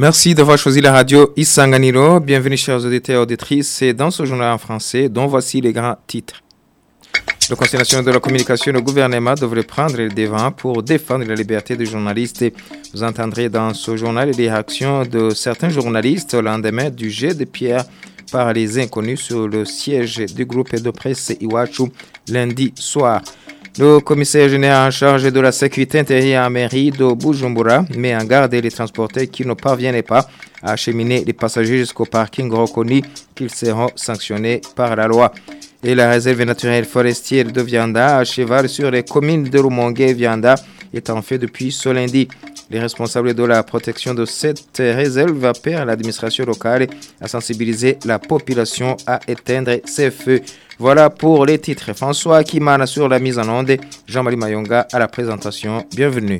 Merci d'avoir choisi la radio Isanganiro. Bienvenue chers auditeurs et auditrices. C'est dans ce journal en français dont voici les grands titres. Le Conseil national de la communication et le gouvernement devraient prendre les devants pour défendre la liberté des journalistes. Vous entendrez dans ce journal les réactions de certains journalistes au lendemain du jet de pierre par les inconnus sur le siège du groupe de presse Iwachu lundi soir. Le commissaire général en charge de la sécurité intérieure à mairie de Bujumbura met en garde les transporteurs qui ne parviennent pas à acheminer les passagers jusqu'au parking reconnu qu'ils seront sanctionnés par la loi. Et la réserve naturelle forestière de Vianda, à cheval sur les communes de Rumongue et Vianda, est en fait depuis ce lundi. Les responsables de la protection de cette réserve appellent à l'administration locale à sensibiliser la population à éteindre ces feux. Voilà pour les titres. François Akimana sur la mise en onde, Jean-Marie Mayonga à la présentation. Bienvenue.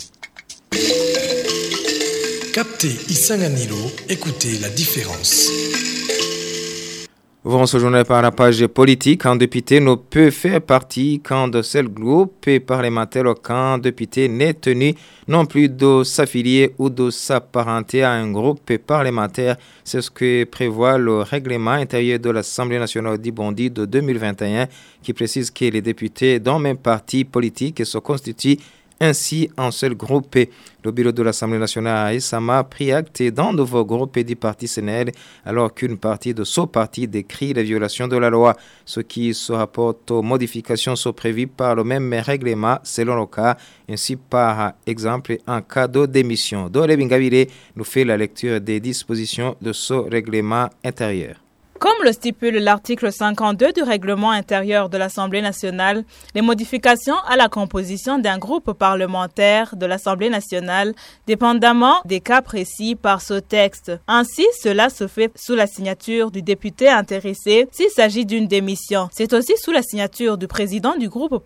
Captez Isanganiro, écoutez la différence. Ouvrons ce journal par la page politique. Un député ne peut faire partie qu'un de seul groupe parlementaire aucun député n'est tenu non plus de s'affilier ou de s'apparenter à un groupe parlementaire. C'est ce que prévoit le règlement intérieur de l'Assemblée nationale du Bondi de 2021 qui précise que les députés d'un même parti politique se constituent ainsi un seul groupe. Le bureau de l'Assemblée nationale a récemment pris acte d'un nouveau groupe du parti CNL alors qu'une partie de ce parti décrit les violations de la loi. Ce qui se rapporte aux modifications sont prévues par le même règlement selon le cas, ainsi par exemple en cas de démission. Dore Bingabire nous fait la lecture des dispositions de ce règlement intérieur. Comme le stipule l'article 52 du règlement intérieur de l'Assemblée nationale, les modifications à la composition d'un groupe parlementaire de l'Assemblée nationale, dépendamment des cas précis par ce texte. Ainsi, cela se fait sous la signature du député intéressé s'il s'agit d'une démission. C'est aussi sous la signature du président du groupe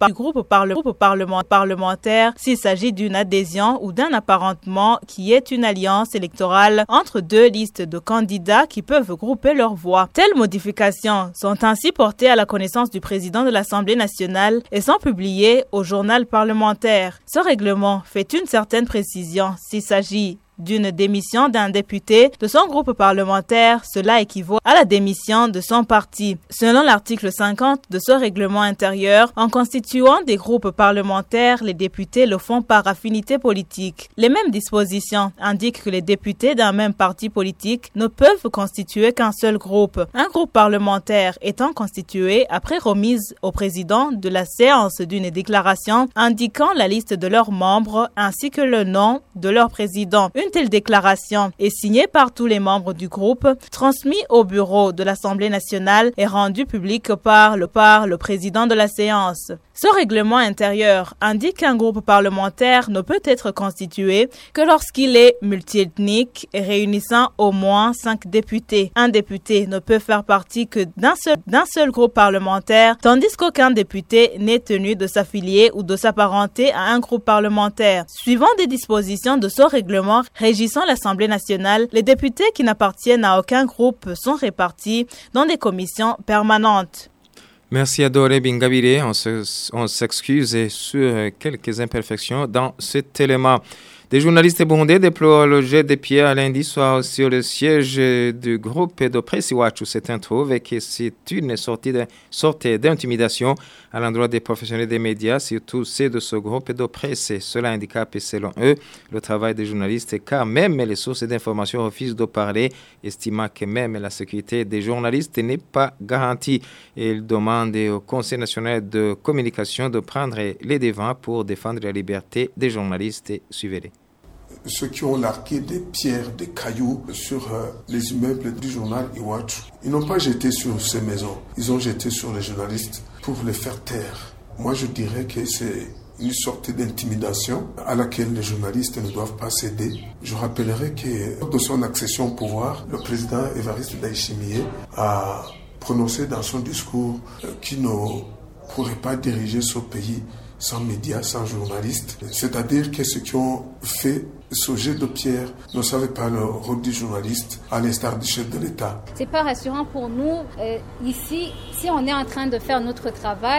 parlementaire s'il s'agit d'une adhésion ou d'un apparentement qui est une alliance électorale entre deux listes de candidats qui peuvent grouper leurs voix. Telles modifications sont ainsi portées à la connaissance du président de l'Assemblée nationale et sont publiées au journal parlementaire. Ce règlement fait une certaine précision s'il s'agit d'une démission d'un député de son groupe parlementaire, cela équivaut à la démission de son parti. Selon l'article 50 de ce règlement intérieur, en constituant des groupes parlementaires, les députés le font par affinité politique. Les mêmes dispositions indiquent que les députés d'un même parti politique ne peuvent constituer qu'un seul groupe. Un groupe parlementaire étant constitué après remise au président de la séance d'une déclaration indiquant la liste de leurs membres ainsi que le nom de leur président. Une telle déclaration est signée par tous les membres du groupe, transmise au bureau de l'Assemblée nationale et rendue publique par le président de la séance. Ce règlement intérieur indique qu'un groupe parlementaire ne peut être constitué que lorsqu'il est multiethnique et réunissant au moins 5 députés. Un député ne peut faire partie que d'un seul groupe parlementaire, tandis qu'aucun député n'est tenu de s'affilier ou de s'apparenter à un groupe parlementaire. Suivant des dispositions de ce règlement régissant l'Assemblée nationale, les députés qui n'appartiennent à aucun groupe sont répartis dans des commissions permanentes. Merci à Dore Bingabire. On s'excuse sur quelques imperfections dans cet élément. Des journalistes burundais déplorent le jet de pierre lundi soir sur le siège du groupe de presse Iwachu. C'est un trouve et que c'est une sorte d'intimidation à l'endroit des professionnels des médias, surtout ceux de ce groupe de presse. Cela handicape, selon eux, le travail des journalistes car même les sources d'information refusent de parler, estimant que même la sécurité des journalistes n'est pas garantie. Ils demandent au Conseil national de communication de prendre les devants pour défendre la liberté des journalistes. Suivez-les. Ceux qui ont largué des pierres, des cailloux sur les immeubles du journal Iwachu, ils n'ont pas jeté sur ces maisons, ils ont jeté sur les journalistes pour les faire taire. Moi je dirais que c'est une sorte d'intimidation à laquelle les journalistes ne doivent pas céder. Je rappellerai que lors de son accession au pouvoir, le président Évariste Ndayishimiye a prononcé dans son discours qu'il ne pourrait pas diriger ce pays sans médias, sans journalistes. C'est-à-dire que ceux qui ont fait ce jet de pierre ne savaient pas le rôle du journaliste, à l'instar du chef de l'État. C'est pas rassurant pour nous. Ici, si on est en train de faire notre travail,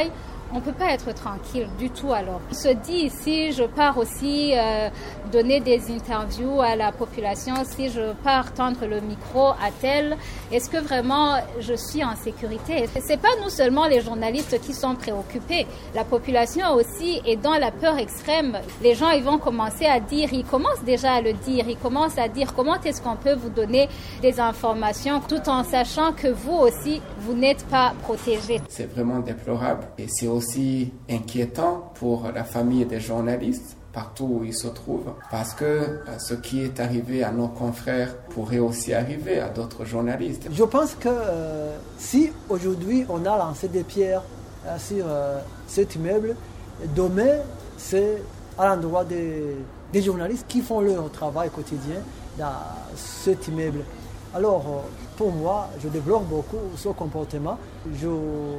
on ne peut pas être tranquille du tout alors. On se dit, si je pars aussi donner des interviews à la population, si je pars tendre le micro à tel, est-ce que vraiment je suis en sécurité? Ce n'est pas nous seulement les journalistes qui sont préoccupés. La population aussi est dans la peur extrême. Les gens ils vont commencer à dire, ils commencent déjà à le dire, ils commencent à dire comment est-ce qu'on peut vous donner des informations tout en sachant que vous aussi, vous n'êtes pas protégés. C'est vraiment déplorable et c'est aussi inquiétant pour la famille des journalistes partout où ils se trouvent parce que ce qui est arrivé à nos confrères pourrait aussi arriver à d'autres journalistes. Je pense que si aujourd'hui on a lancé des pierres sur cet immeuble, demain c'est à l'endroit des journalistes qui font leur travail quotidien dans cet immeuble. Alors pour moi, je développe beaucoup ce comportement. Je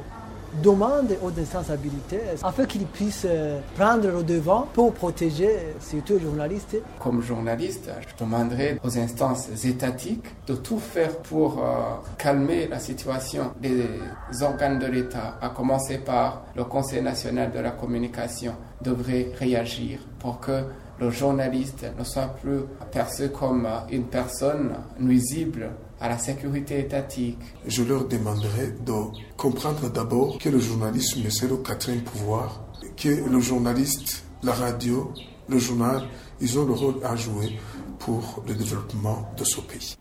demande aux instances habilitées afin qu'ils puissent prendre le devant pour protéger surtout les journalistes. Comme journaliste, je demanderai aux instances étatiques de tout faire pour calmer la situation. Les organes de l'État, à commencer par le Conseil national de la communication, devraient réagir pour que le journaliste ne soit plus perçu comme une personne nuisible à la sécurité étatique. Je leur demanderai de comprendre d'abord que le journalisme, c'est le quatrième pouvoir, que le journaliste, la radio, le journal, ils ont le rôle à jouer pour le développement de ce pays.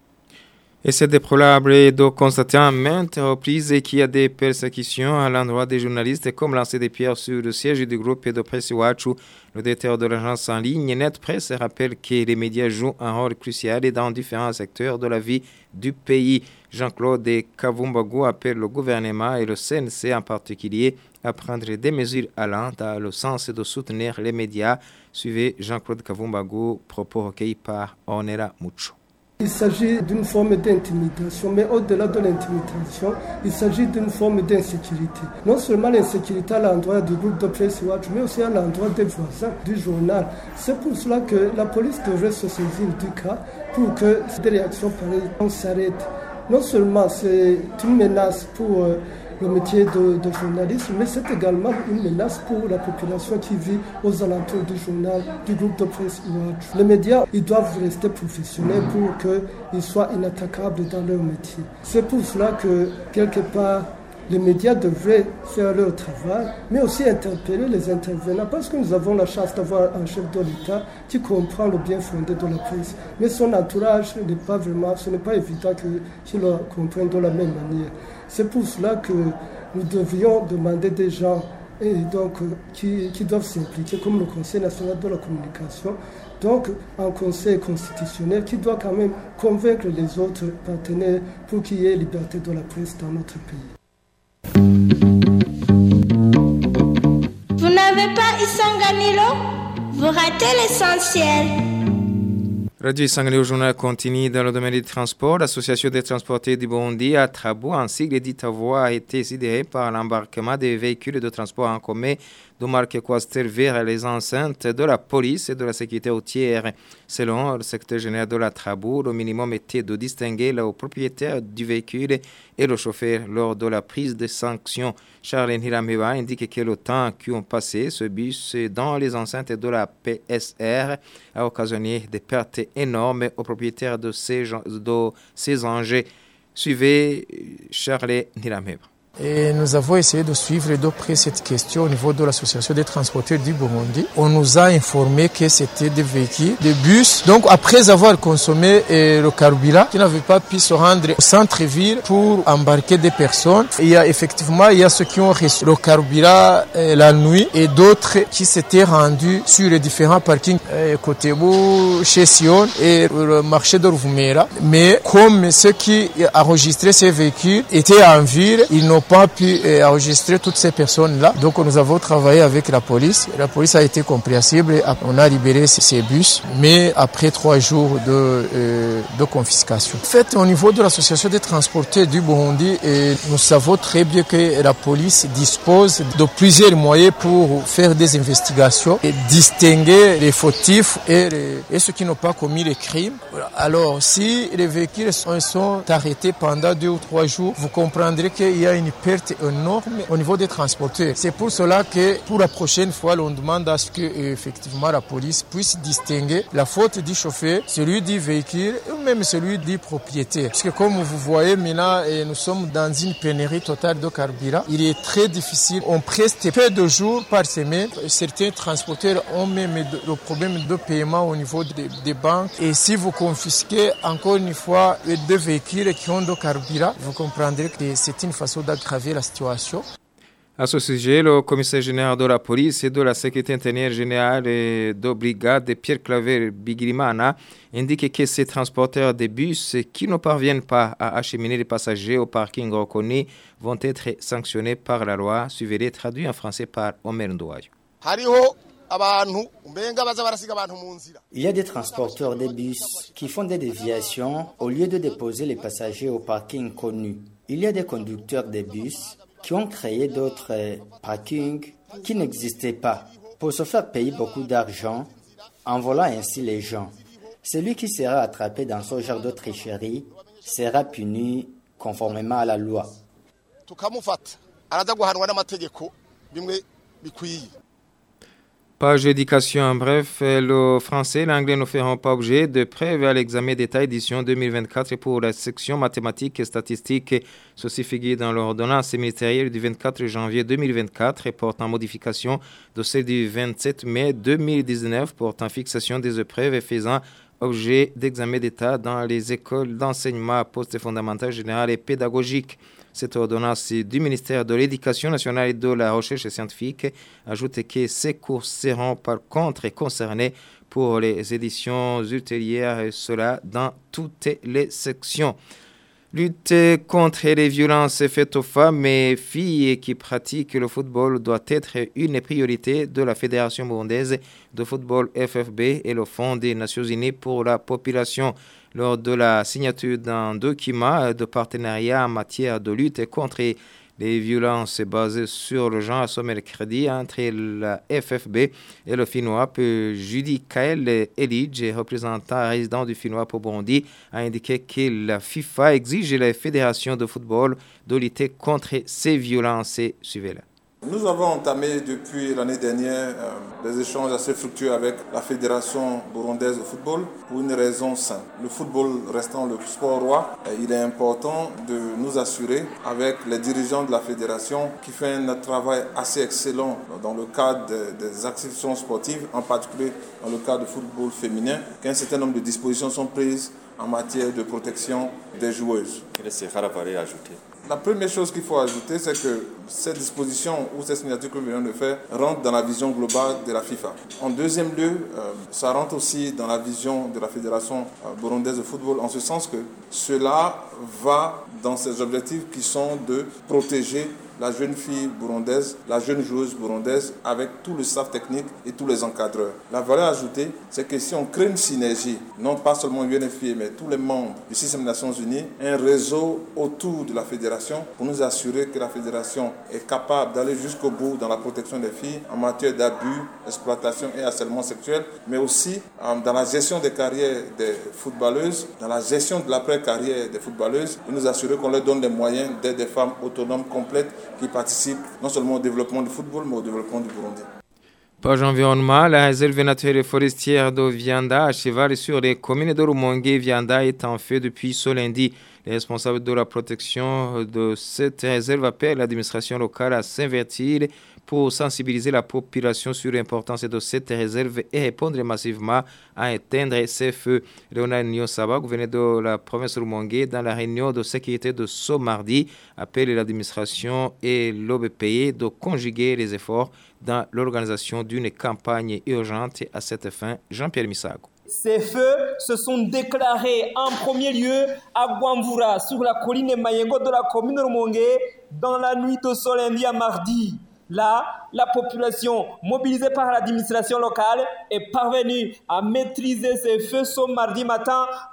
Et c'est déplorable de constater à maintes reprises qu'il y a des persécutions à l'endroit des journalistes, comme lancer des pierres sur le siège du groupe de presse Iwachu. Le directeur de l'agence en ligne Net Presse rappelle que les médias jouent un rôle crucial dans différents secteurs de la vie du pays. Jean-Claude Kavumbagu appelle le gouvernement et le CNC en particulier à prendre des mesures allant dans le sens de soutenir les médias. Suivez Jean-Claude Kavumbagu, propos recueillis par Onera Mucho. Il s'agit d'une forme d'intimidation, mais au-delà de l'intimidation, il s'agit d'une forme d'insécurité. Non seulement l'insécurité à l'endroit du groupe de presse Iwachu, mais aussi à l'endroit des voisins du journal. C'est pour cela que la police devrait se saisir du cas pour que des réactions pareilles s'arrêtent. Non seulement c'est une menace pour le métier de journaliste, mais c'est également une menace pour la population qui vit aux alentours du journal, du groupe de presse Iwachu. Les médias, ils doivent rester professionnels pour qu'ils soient inattaquables dans leur métier. C'est pour cela que, quelque part, les médias devraient faire leur travail, mais aussi interpeller les intervenants, parce que nous avons la chance d'avoir un chef de l'État qui comprend le bien fondé de la presse. Mais son entourage n'est pas vraiment, ce n'est pas évident qu'il le comprenne de la même manière. C'est pour cela que nous devrions demander des gens et donc, qui doivent s'impliquer, comme le Conseil national de la communication, donc un conseil constitutionnel qui doit quand même convaincre les autres partenaires pour qu'il y ait liberté de la presse dans notre pays. Vous n'avez pas Isanganilo? Vous ratez l'essentiel. Radio Isanganilo journal continue dans le domaine du transport. L'Association des transporteurs du Burundi à Trabou, un sigle dit voie, a été sidéré par l'embarquement des véhicules de transport en commun de marque Quaster vers les enceintes de la police et de la sécurité routière. Selon le secrétaire général de la Trabou, le minimum était de distinguer le propriétaire du véhicule et le chauffeur lors de la prise de sanctions. Charles Nhirameba indique que le temps qu'ont passé ce bus dans les enceintes de la PSR a occasionné des pertes énormes aux propriétaires de ces engins. Suivez Charles Nhirameba. Et nous avons essayé de suivre de près cette question au niveau de l'association des transporteurs du Burundi. On nous a informé que c'était des véhicules, des bus. Donc après avoir consommé le carburant, qui n'avaient pas pu se rendre au centre-ville pour embarquer des personnes. Il y a ceux qui ont reçu le carburant la nuit et d'autres qui s'étaient rendus sur les différents parkings côté Bou, chez Sion et le marché de Ruvumera. Mais comme ceux qui enregistraient ces véhicules étaient en ville, ils n'ont pas pu enregistrer toutes ces personnes-là. Donc nous avons travaillé avec la police. La police a été compréhensible. On a libéré ces bus, mais après 3 jours de confiscation. En fait, au niveau de l'association des transporteurs du Burundi, nous savons très bien que la police dispose de plusieurs moyens pour faire des investigations et distinguer les fautifs et ceux qui n'ont pas commis les crimes. Alors, si les véhicules sont arrêtés pendant 2 ou 3 jours, vous comprendrez qu'il y a une perte énorme au niveau des transporteurs. C'est pour cela que pour la prochaine fois, on demande à ce que effectivement la police puisse distinguer la faute du chauffeur, celui du véhicule ou même celui du propriétaire. Parce que comme vous voyez maintenant, nous sommes dans une pénurie totale de carburant. Il est très difficile. On preste peu de jours par semaine. Certains transporteurs ont même le problème de paiement au niveau des banques. Et si vous confisquez encore une fois des véhicules qui ont de carburant, vous comprendrez que c'est une façon d'aggraver la situation. À ce sujet, le commissaire général de la police et de la sécurité intérieure générale de brigade, Pierre Claver Bigirimana, indique que ces transporteurs de bus qui ne parviennent pas à acheminer les passagers au parking reconnu vont être sanctionnés par la loi. Suivez-les, traduit en français par Omer Ndouayo. Il y a des transporteurs de bus qui font des déviations au lieu de déposer les passagers au parking connu. Il y a des conducteurs de bus qui ont créé d'autres parkings qui n'existaient pas pour se faire payer beaucoup d'argent en volant ainsi les gens. Celui qui sera attrapé dans ce genre de tricherie sera puni conformément à la loi. Page éducation en bref, le français et l'anglais ne feront pas objet de preuve à l'examen d'État édition 2024 pour la section mathématiques et statistiques. Ceci figure dans l'ordonnance ministérielle du 24 janvier 2024 et portant modification de celle du 27 mai 2019 portant fixation des épreuves et faisant objet d'examen d'État dans les écoles d'enseignement post-fondamental général et pédagogique. Cette ordonnance du ministère de l'Éducation nationale et de la recherche scientifique ajoute que ces cours seront par contre concernés pour les éditions ultérieures, et cela dans toutes les sections. Lutter contre les violences faites aux femmes et filles qui pratiquent le football doit être une priorité de la Fédération burundaise de football FFB et le Fonds des Nations Unies pour la population. Lors de la signature d'un document de partenariat en matière de lutte contre les violences basées sur le genre ce mercredi entre la FFB et le Finnois, Judy Kael Elige, représentant résident du Finnois pour Burundi, a indiqué que la FIFA exige la Fédération de football de lutter contre ces violences. Suivez-la. Nous avons entamé depuis l'année dernière des échanges assez fructueux avec la Fédération burundaise de football pour une raison simple. Le football restant le sport roi, il est important de nous assurer avec les dirigeants de la Fédération qui fait un travail assez excellent dans le cadre des actions sportives, en particulier dans le cadre du football féminin, qu'un certain nombre de dispositions sont prises en matière de protection des joueuses. Quelle sera la valeur ajoutée ? La première chose qu'il faut ajouter, c'est que cette disposition ou cette signature que nous venons de faire rentre dans la vision globale de la FIFA. En deuxième lieu, ça rentre aussi dans la vision de la Fédération burundaise de football, en ce sens que cela va dans ses objectifs qui sont de protéger la jeune fille burundaise, la jeune joueuse burundaise avec tout le staff technique et tous les encadreurs. La valeur ajoutée, c'est que si on crée une synergie, non pas seulement UNFPA, mais tous les membres du système des Nations Unies, un réseau autour de la fédération pour nous assurer que la fédération est capable d'aller jusqu'au bout dans la protection des filles en matière d'abus, exploitation et harcèlement sexuel, mais aussi dans la gestion des carrières des footballeuses, dans la gestion de l'après-carrière des footballeuses, et nous assurer qu'on leur donne les moyens d'être des femmes autonomes complètes qui participent non seulement au développement du football, mais au développement du Burundi. Page environnement, la réserve naturelle et forestière de Vianda, à cheval sur les communes de Rumongue et Vianda, est en feu depuis ce lundi. Les responsables de la protection de cette réserve appellent l'administration locale à s'invertir pour sensibiliser la population sur l'importance de cette réserve et répondre massivement à éteindre ces feux. Léonard Nyosaba, gouverneur de la province de Rumongue, dans la réunion de sécurité de ce mardi, appelle l'administration et l'OBPE de conjuguer les efforts dans l'organisation d'une campagne urgente à cette fin. Jean-Pierre Misago. Ces feux se sont déclarés en premier lieu à Guamvura, sur la colline Mayengo de la commune de Rumongue, dans la nuit de ce lundi à mardi. Là, la population, mobilisée par l'administration locale, est parvenue à maîtriser ces feux ce mardi matin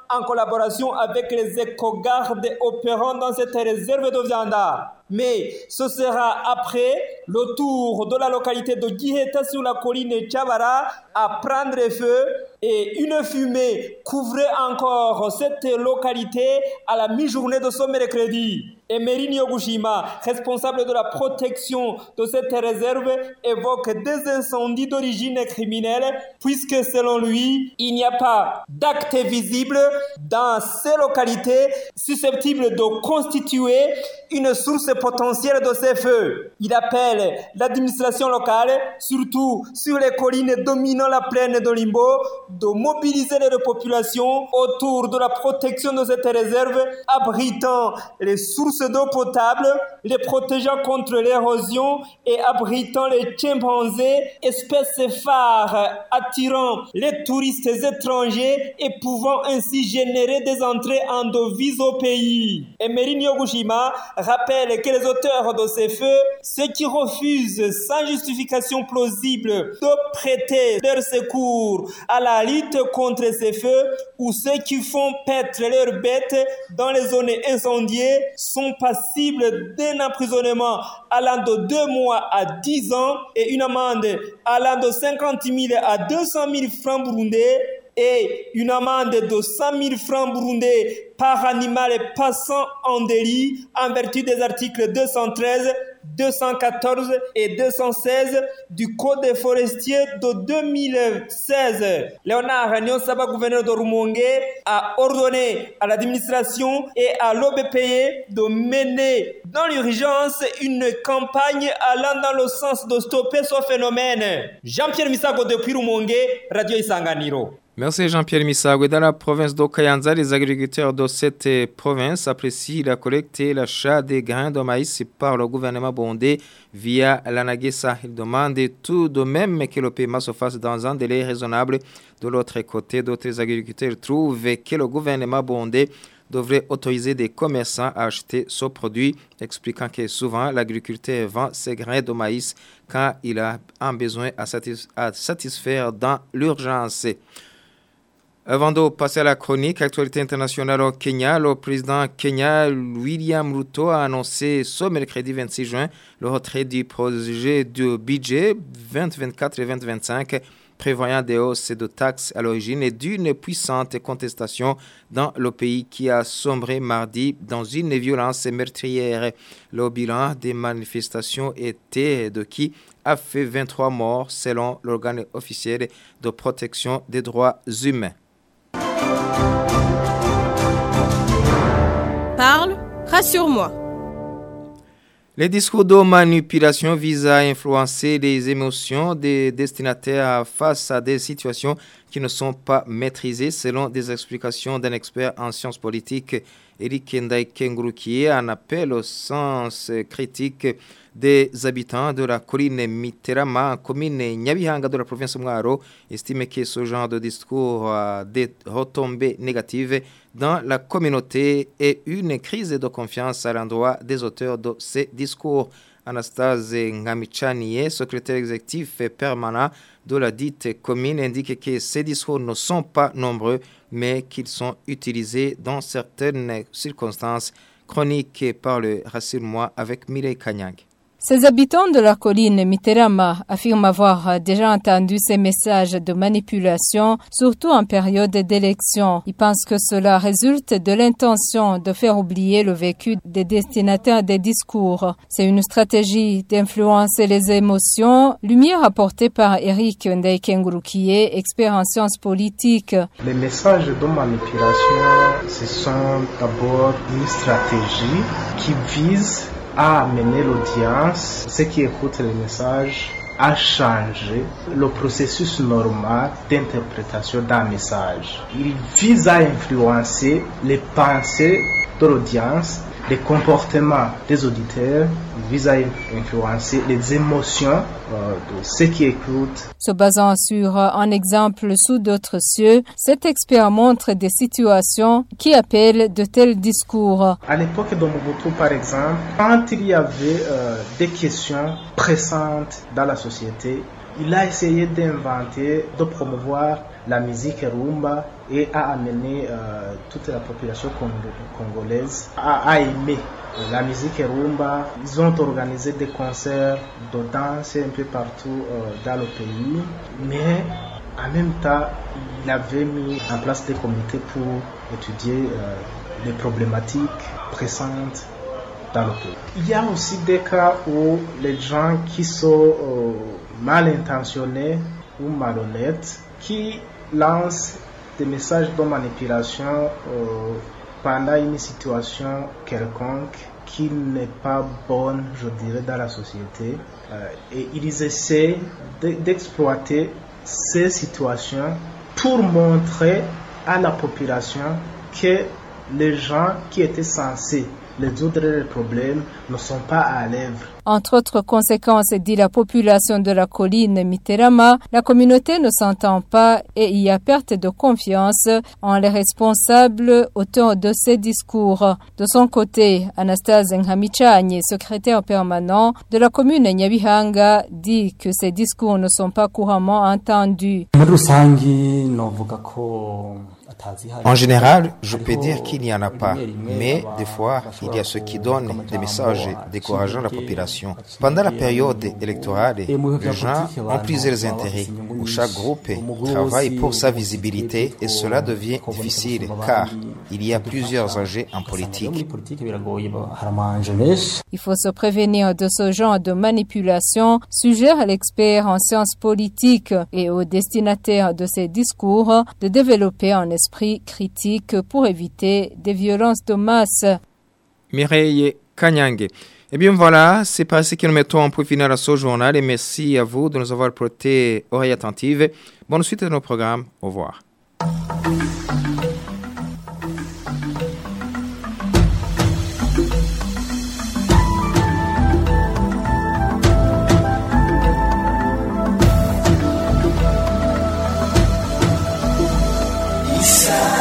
en collaboration avec les éco-gardes opérant dans cette réserve de Vianda. Mais ce sera après le tour de la localité de Giheta sur la colline Chavara à prendre feu et une fumée couvrait encore cette localité à la mi-journée de ce mercredi. Emery Nyogushima, responsable de la protection de cette réserve, évoque des incendies d'origine criminelle puisque selon lui, il n'y a pas d'actes visibles dans ces localités susceptibles de constituer une source potentielle de ces feux. Il appelle l'administration locale, surtout sur les collines dominant la plaine de Limbo, de mobiliser les populations autour de la protection de cette réserve abritant les sources d'eau potable, les protégeant contre l'érosion et abritant les chimpanzés, espèces phares attirant les touristes étrangers et pouvant ainsi générer des entrées en devises au pays. Emery Nyogushima rappelle que les auteurs de ces feux, ceux qui refusent sans justification plausible de prêter leur secours à la lutte contre ces feux ou ceux qui font paître leurs bêtes dans les zones incendiées sont passibles d'un emprisonnement allant de 2 mois à 10 ans et une amende allant de 50 000 à 200 000 francs burundais et une amende de 100 000 francs burundais par animal passant en délit en vertu des articles 213, 214 et 216 du Code des forestiers de 2016. Léonard Nyonsaba, gouverneur de Rumongue, a ordonné à l'administration et à l'OBPE de mener dans l'urgence une campagne allant dans le sens de stopper ce phénomène. Jean-Pierre Misago depuis Rumongue, Radio Isanganiro. Merci Jean-Pierre Misago. Dans la province d'Okayanza, les agriculteurs de cette province apprécient la collecte et l'achat des grains de maïs par le gouvernement burundais via l'Anagesa. Ils demandent tout de même que le paiement se fasse dans un délai raisonnable. De l'autre côté, d'autres agriculteurs trouvent que le gouvernement burundais devrait autoriser des commerçants à acheter ce produit, expliquant que souvent l'agriculteur vend ses grains de maïs quand il a un besoin à satisfaire dans l'urgence. Avant de passer à la chronique actualité internationale au Kenya, le président Kenya William Ruto a annoncé ce mercredi 26 juin le retrait du projet de budget 2024 et 2025 prévoyant des hausses de taxes à l'origine et d'une puissante contestation dans le pays qui a sombré mardi dans une violence meurtrière. Le bilan des manifestations était de qui a fait 23 morts selon l'organe officiel de protection des droits humains. Parle, rassure-moi. Les discours de manipulation visent à influencer les émotions des destinataires face à des situations qui ne sont pas maîtrisées, selon des explications d'un expert en sciences politiques, Eric Ndai Kengurukie, en appel au sens critique des habitants de la colline Miterama, commune Nyabihanga de la province Mwaro, estime que ce genre de discours a des retombées négatives dans la communauté et une crise de confiance à l'endroit des auteurs de ces discours. Anastase Ngamichanie, secrétaire exécutif permanent de la dite commune, indique que ces discours ne sont pas nombreux, mais qu'ils sont utilisés dans certaines circonstances. Chronique par le Rassure-moi avec Mireille Kanyag. Ces habitants de la colline Miterama affirment avoir déjà entendu ces messages de manipulation, surtout en période d'élection. Ils pensent que cela résulte de l'intention de faire oublier le vécu des destinataires des discours. C'est une stratégie d'influencer les émotions, lumière apportée par Eric Ndai Kengurukie, expert en sciences politiques. Les messages de manipulation, ce sont d'abord une stratégie qui vise à amener l'audience, ceux qui écoutent les messages, à changer le processus normal d'interprétation d'un message. Il vise à influencer les pensées de l'audience, les comportements des auditeurs, il vise à influencer les émotions de ceux qui écoutent. Se basant sur un exemple sous d'autres cieux, cet expert montre des situations qui appellent de tels discours. À l'époque de Mobutu, par exemple, quand il y avait des questions pressantes dans la société, il a essayé d'inventer, de promouvoir la musique rumba et a amené toute la population congolaise à aimer la musique rumba. Ils ont organisé des concerts de danse un peu partout dans le pays, mais en même temps, il avait mis en place des comités pour étudier les problématiques pressantes dans le pays. Il y a aussi des cas où les gens qui sont mal intentionnés ou malhonnêtes, qui lancent des messages de manipulation pendant une situation quelconque qui n'est pas bonne, je dirais, dans la société. Et ils essaient d'exploiter ces situations pour montrer à la population que les gens qui étaient censés résoudre les problèmes ne sont pas à l'œuvre. Entre autres conséquences, dit la population de la colline Miterama, la communauté ne s'entend pas et il y a perte de confiance en les responsables autour de ces discours. De son côté, Anastase Nhamichanye, secrétaire permanent de la commune Nyabihanga, dit que ces discours ne sont pas couramment entendus. En général, je peux dire qu'il n'y en a pas, mais des fois, il y a ceux qui donnent des messages décourageant la population. Pendant la période électorale, les gens ont plusieurs intérêts, où chaque groupe travaille pour sa visibilité et cela devient difficile car il y a plusieurs enjeux en politique. Il faut se prévenir de ce genre de manipulation, suggère l'expert en sciences politiques et aux destinataires de ces discours de développer un esprit critique pour éviter des violences de masse. Mireille Kanyange. Eh bien voilà, c'est par ici que nous mettons en point final à ce journal et merci à vous de nous avoir prêté oreille attentive. Bonne suite de nos programmes. Au revoir. Isa